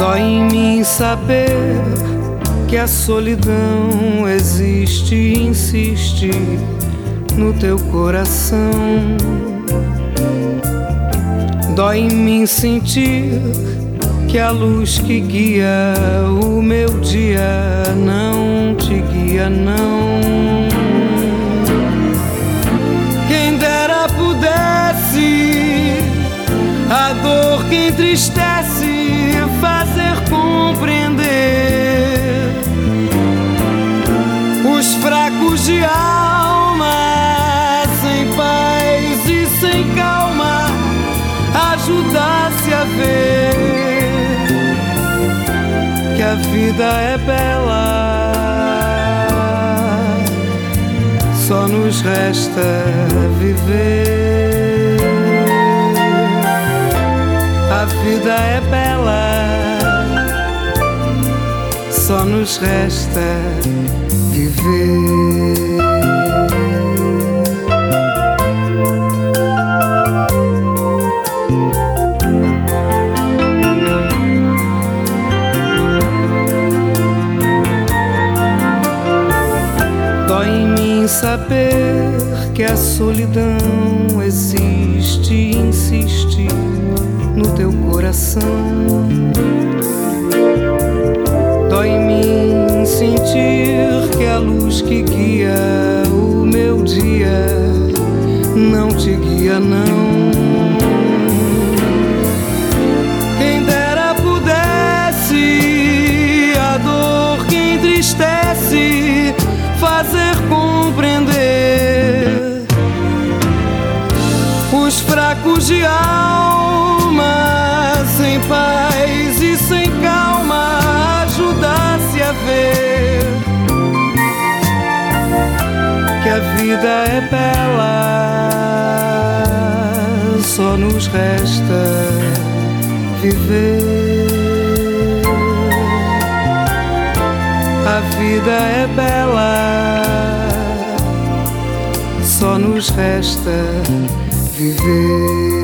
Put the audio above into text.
Dói em mim saber que a solidão existe e insiste no teu coração. Dói em mim sentir que a luz que guia o meu dia não te guia, não. Quem dera pudesse a dor que entristece fazer compreender os fracos de alma sem paz e sem calma, ajudasse a ver que a vida é bela. Só nos resta viver. A vida é bela, só nos resta viver. Dói em mim saber que a solidão existe e insiste no teu coração. Dói em mim sentir que a luz que guia o meu dia não te guia, não. Quem dera pudesse a dor que entristece fazer compreender os fracos de alma sem paz e sem calma, ajudasse a ver que a vida é bela, só nos resta viver. A vida é bela, só nos resta viver.